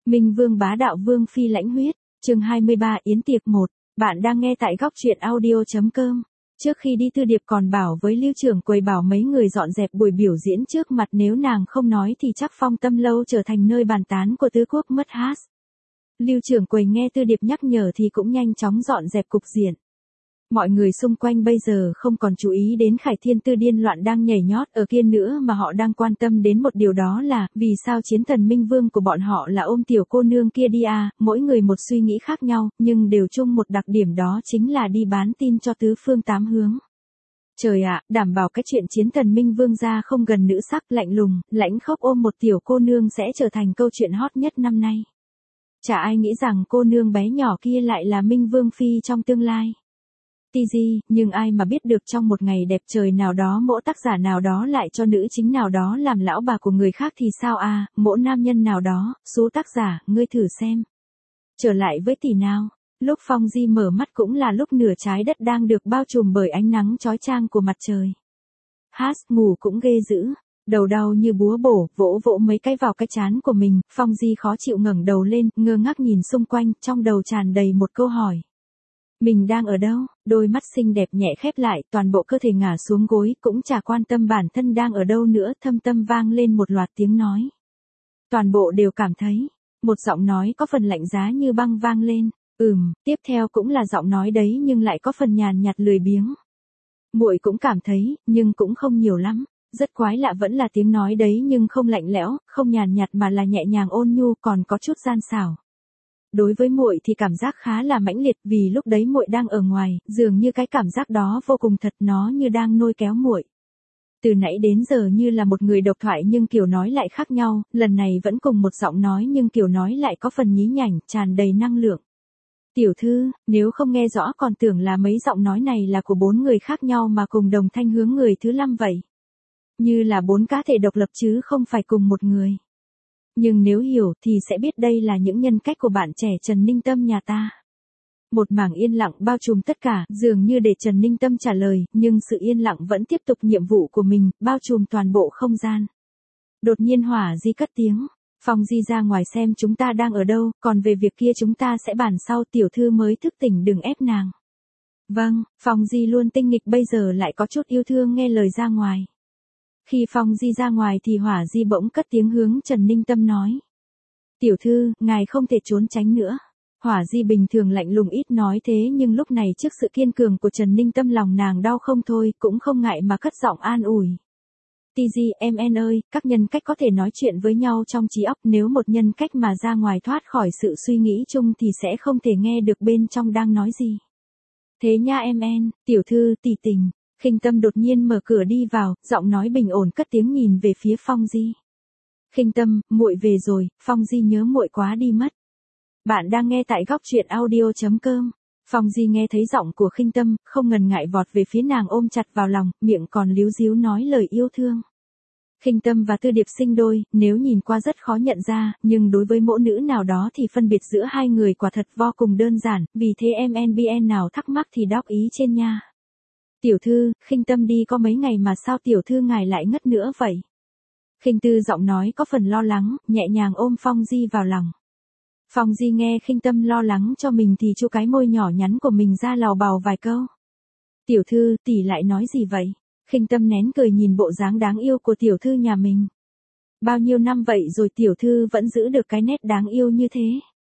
Minh Vương bá đạo vương phi lãnh huyết, chương 23 yến tiệc 1, bạn đang nghe tại góc truyện audio.com. Trước khi đi Tư Điệp còn bảo với Lưu Trưởng Quầy bảo mấy người dọn dẹp buổi biểu diễn trước mặt, nếu nàng không nói thì chắc Phong Tâm Lâu trở thành nơi bàn tán của tứ quốc mất hát. Lưu Trưởng Quầy nghe Tư Điệp nhắc nhở thì cũng nhanh chóng dọn dẹp cục diện. Mọi người xung quanh bây giờ không còn chú ý đến Khải Thiên Tư điên loạn đang nhảy nhót ở kia nữa, mà họ đang quan tâm đến một điều, đó là vì sao chiến thần Minh Vương của bọn họ là ôm tiểu cô nương kia đi à. Mỗi người một suy nghĩ khác nhau, nhưng đều chung một đặc điểm, đó chính là đi bán tin cho tứ phương tám hướng. Trời ạ, đảm bảo cái chuyện chiến thần Minh Vương ra không gần nữ sắc, lạnh lùng, lãnh khốc ôm một tiểu cô nương sẽ trở thành câu chuyện hot nhất năm nay. Chả ai nghĩ rằng cô nương bé nhỏ kia lại là Minh Vương phi trong tương lai. Nhưng ai mà biết được trong một ngày đẹp trời nào đó mỗi tác giả nào đó lại cho nữ chính nào đó làm lão bà của người khác thì sao à, mỗi nam nhân nào đó, số tác giả, ngươi thử xem. Trở lại với tỷ nào, lúc Phong Di mở mắt cũng là lúc nửa trái đất đang được bao trùm bởi ánh nắng chói chang của mặt trời. Ngủ cũng ghê dữ, đầu đau như búa bổ, vỗ vỗ mấy cái vào cái trán của mình, Phong Di khó chịu ngẩng đầu lên, ngơ ngác nhìn xung quanh, trong đầu tràn đầy một câu hỏi. Mình đang ở đâu? Đôi mắt xinh đẹp nhẹ khép lại, toàn bộ cơ thể ngả xuống gối, cũng chả quan tâm bản thân đang ở đâu nữa, thâm tâm vang lên một loạt tiếng nói. Toàn bộ đều cảm thấy, một giọng nói có phần lạnh giá như băng vang lên, tiếp theo cũng là giọng nói đấy nhưng lại có phần nhàn nhạt lười biếng. Muội cũng cảm thấy, nhưng cũng không nhiều lắm, rất quái lạ, vẫn là tiếng nói đấy nhưng không lạnh lẽo, không nhàn nhạt mà là nhẹ nhàng ôn nhu, còn có chút gian xảo. Đối với muội thì cảm giác khá là mãnh liệt, vì lúc đấy muội đang ở ngoài, dường như cái cảm giác đó vô cùng thật, nó như đang lôi kéo muội. Từ nãy đến giờ như là một người độc thoại nhưng kiểu nói lại khác nhau, lần này vẫn cùng một giọng nói nhưng kiểu nói lại có phần nhí nhảnh, tràn đầy năng lượng. Tiểu thư, nếu không nghe rõ còn tưởng là mấy giọng nói này là của 4 người khác nhau mà cùng đồng thanh hướng người thứ 5 vậy. Như là 4 cá thể độc lập chứ không phải cùng một người. Nhưng nếu hiểu thì sẽ biết đây là những nhân cách của bạn trẻ Trần Ninh Tâm nhà ta. Một mảng yên lặng bao trùm tất cả, dường như để Trần Ninh Tâm trả lời, nhưng sự yên lặng vẫn tiếp tục nhiệm vụ của mình, bao trùm toàn bộ không gian. Đột nhiên Hỏa Di cất tiếng, Phong Di ra ngoài xem chúng ta đang ở đâu, còn về việc kia chúng ta sẽ bàn sau, tiểu thư mới thức tỉnh đừng ép nàng. Vâng, Phong Di luôn tinh nghịch bây giờ lại có chút yêu thương nghe lời ra ngoài. Khi Phong Di ra ngoài thì Hỏa Di bỗng cất tiếng hướng Trần Ninh Tâm nói. Tiểu thư, ngài không thể trốn tránh nữa. Hỏa Di bình thường lạnh lùng ít nói thế nhưng lúc này trước sự kiên cường của Trần Ninh Tâm lòng nàng đau không thôi, cũng không ngại mà cất giọng an ủi. Em ơi, các nhân cách có thể nói chuyện với nhau trong trí óc, nếu một nhân cách mà ra ngoài thoát khỏi sự suy nghĩ chung thì sẽ không thể nghe được bên trong đang nói gì. Thế nha tiểu thư, tỷ tình. Khinh Tâm đột nhiên mở cửa đi vào, giọng nói bình ổn cất tiếng nhìn về phía Phong Di. Khinh Tâm, muội về rồi, Phong Di nhớ muội quá đi mất. Bạn đang nghe tại góc truyện audio.com. Phong Di nghe thấy giọng của Khinh Tâm, không ngần ngại vọt về phía nàng ôm chặt vào lòng, miệng còn líu díu nói lời yêu thương. Khinh Tâm và Tư Điệp sinh đôi, nếu nhìn qua rất khó nhận ra, nhưng đối với mỗi nữ nào đó thì phân biệt giữa hai người quả thật vô cùng đơn giản, vì thế MNBN nào thắc mắc thì đọc ý trên nha. Tiểu thư, Khinh Tâm đi có mấy ngày mà sao tiểu thư ngài lại ngất nữa vậy? Khinh Tư giọng nói có phần lo lắng, nhẹ nhàng ôm Phong Di vào lòng. Phong Di nghe Khinh Tâm lo lắng cho mình thì chu cái môi nhỏ nhắn của mình ra lào bào vài câu. Tiểu thư, tỷ lại nói gì vậy? Khinh Tâm nén cười nhìn bộ dáng đáng yêu của tiểu thư nhà mình. Bao nhiêu năm vậy rồi tiểu thư vẫn giữ được cái nét đáng yêu như thế.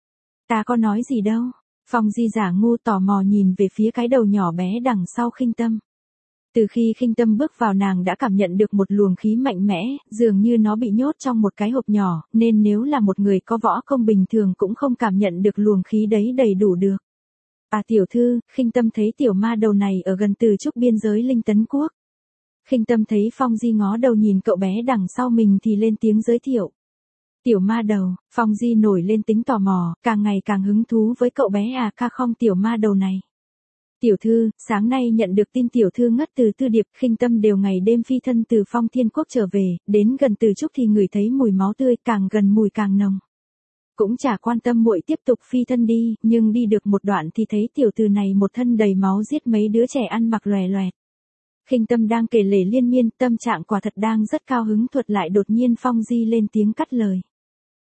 Ta có nói gì đâu. Phong Di giả ngu tò mò nhìn về phía cái đầu nhỏ bé đằng sau Khinh Tâm. Từ khi Khinh Tâm bước vào nàng đã cảm nhận được một luồng khí mạnh mẽ, dường như nó bị nhốt trong một cái hộp nhỏ, nên nếu là một người có võ công bình thường cũng không cảm nhận được luồng khí đấy đầy đủ được. À tiểu thư, Khinh Tâm thấy tiểu ma đầu này ở gần Từ Trúc biên giới Linh Tấn Quốc. Khinh Tâm thấy Phong Di ngó đầu nhìn cậu bé đằng sau mình thì lên tiếng giới thiệu. Tiểu ma đầu, Phong Di nổi lên tính tò mò, càng ngày càng hứng thú với cậu bé không tiểu ma đầu này. Tiểu thư, sáng nay nhận được tin tiểu thư ngất từ Tư Điệp, Khinh Tâm đều ngày đêm phi thân từ Phong Thiên Quốc trở về, đến gần Từ Trúc thì ngửi thấy mùi máu tươi, càng gần mùi càng nồng. Cũng chả quan tâm muội tiếp tục phi thân đi, nhưng đi được một đoạn thì thấy tiểu tử này một thân đầy máu giết mấy đứa trẻ ăn mặc lòe loẹt. Khinh Tâm đang kể lể liên miên, tâm trạng quả thật đang rất cao hứng thuật lại đột nhiên Phong Di lên tiếng cắt lời.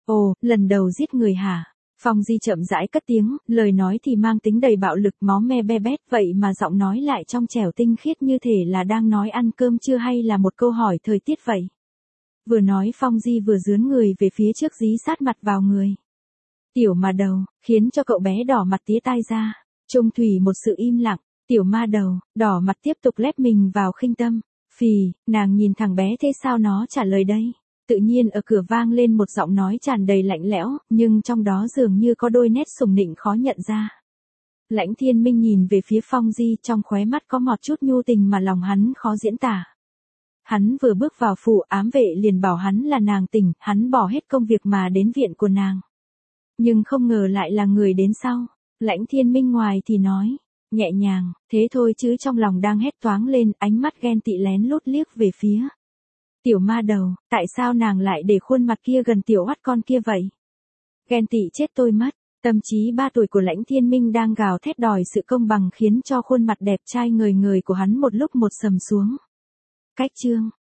Ồ, lần đầu giết người hả? Phong Di chậm rãi cất tiếng, lời nói thì mang tính đầy bạo lực, máu me be bét, vậy mà giọng nói lại trong trẻo tinh khiết như thể là đang nói ăn cơm chưa hay là một câu hỏi thời tiết vậy. Vừa nói Phong Di vừa dướn người về phía trước dí sát mặt vào người Tiểu Ma Đầu, khiến cho cậu bé đỏ mặt tía tai ra. Trung thủy một sự im lặng, Tiểu Ma Đầu, đỏ mặt tiếp tục lép mình vào khinh tâm. Phì, nàng nhìn thằng bé thế sao nó trả lời đây? Tự nhiên ở cửa vang lên một giọng nói tràn đầy lạnh lẽo, nhưng trong đó dường như có đôi nét sùng nịnh khó nhận ra. Lãnh Thiên Minh nhìn về phía Phong Di, trong khóe mắt có một chút nhu tình mà lòng hắn khó diễn tả. Hắn vừa bước vào phủ, ám vệ liền bảo hắn là nàng tỉnh, hắn bỏ hết công việc mà đến viện của nàng. Nhưng không ngờ lại là người đến sau. Lãnh Thiên Minh ngoài thì nói nhẹ nhàng, thế thôi chứ trong lòng đang hét toáng lên, ánh mắt ghen tị lén lút liếc về phía Tiểu Ma Đầu, tại sao nàng lại để khuôn mặt kia gần tiểu oắt con kia vậy? Ghen tị chết tôi mất, tâm trí 3 tuổi của Lãnh Thiên Minh đang gào thét đòi sự công bằng khiến cho khuôn mặt đẹp trai ngời ngời của hắn một lúc một sầm xuống. Cách chương